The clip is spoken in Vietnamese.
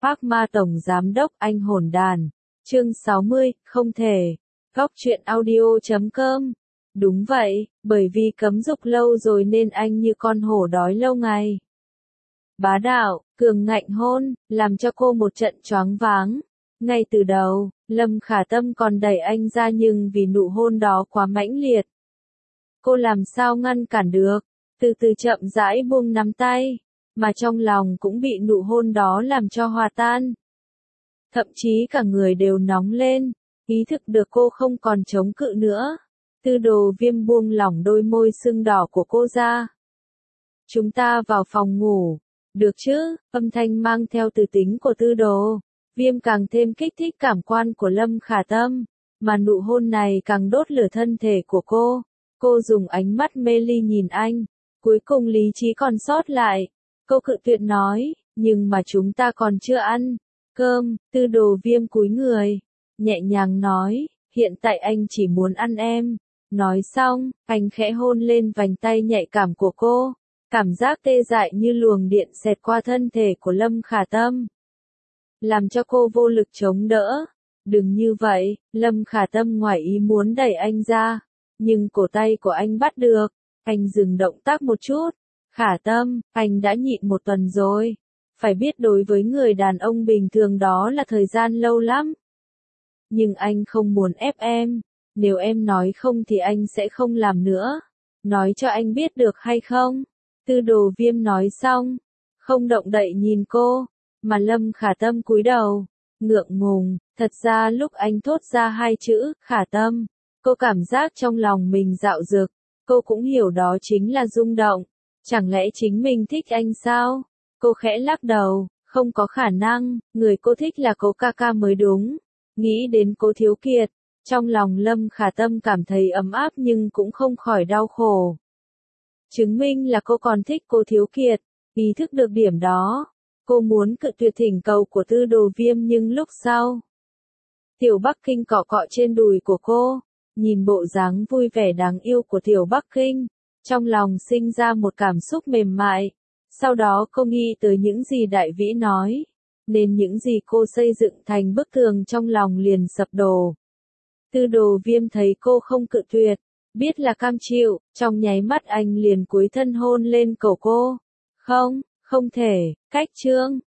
Phác Ma Tổng Giám Đốc Anh Hồn Đàn. Chương 60, không thể. Góc truyện audio.com. Đúng vậy, bởi vì cấm dục lâu rồi nên anh như con hổ đói lâu ngày. Bá đạo, cường ngạnh hôn, làm cho cô một trận choáng váng. Ngay từ đầu, Lâm Khả Tâm còn đẩy anh ra nhưng vì nụ hôn đó quá mãnh liệt. Cô làm sao ngăn cản được, từ từ chậm rãi buông nắm tay, mà trong lòng cũng bị nụ hôn đó làm cho hòa tan. Thậm chí cả người đều nóng lên, ý thức được cô không còn chống cự nữa. Tư Đồ Viêm buông lỏng đôi môi sưng đỏ của cô ra. Chúng ta vào phòng ngủ, được chứ? Âm thanh mang theo từ tính của Tư Đồ Viêm càng thêm kích thích cảm quan của Lâm Khả Tâm, mà nụ hôn này càng đốt lửa thân thể của cô. Cô dùng ánh mắt mê ly nhìn anh, cuối cùng lý trí còn sót lại. Cô cự tuyệt nói, nhưng mà chúng ta còn chưa ăn cơm. Tư Đồ Viêm cúi người, nhẹ nhàng nói, hiện tại anh chỉ muốn ăn em. Nói xong, anh khẽ hôn lên vành tay nhạy cảm của cô. Cảm giác tê dại như luồng điện xẹt qua thân thể của Lâm Khả Tâm, làm cho cô vô lực chống đỡ. Đừng như vậy, Lâm Khả Tâm ngoài ý muốn đẩy anh ra, nhưng cổ tay của anh bắt được. Anh dừng động tác một chút. Khả Tâm, anh đã nhịn một tuần rồi. Phải biết đối với người đàn ông bình thường đó là thời gian lâu lắm. Nhưng anh không muốn ép em. Nếu em nói không thì anh sẽ không làm nữa. Nói cho anh biết được hay không? Tư Đồ Viêm nói xong, không động đậy nhìn cô, mà Lâm Khả Tâm cúi đầu, ngượng ngùng. Thật ra lúc anh thốt ra hai chữ, Khả Tâm, cô cảm giác trong lòng mình dạo dực. Cô cũng hiểu đó chính là rung động. Chẳng lẽ chính mình thích anh sao? Cô khẽ lắc đầu, không có khả năng, người cô thích là Cố ca ca mới đúng. Nghĩ đến Cố Thiếu Kiệt, trong lòng Lâm Khả Tâm cảm thấy ấm áp nhưng cũng không khỏi đau khổ. Chứng minh là cô còn thích Cố Thiếu Kiệt. Ý thức được điểm đó, cô muốn cự tuyệt thỉnh cầu của Tư Đồ Viêm nhưng lúc sau, Tiểu Bắc Kinh cọ cọ trên đùi của cô, nhìn bộ dáng vui vẻ đáng yêu của Tiểu Bắc Kinh, trong lòng sinh ra một cảm xúc mềm mại. Sau đó cô nghĩ tới những gì Đại Vĩ nói, nên những gì cô xây dựng thành bức tường trong lòng liền sập đổ. Tư Đồ Viêm thấy cô không cự tuyệt, biết là cam chịu, trong nháy mắt anh liền cúi thân hôn lên cổ cô. Không, không thể, cách chương.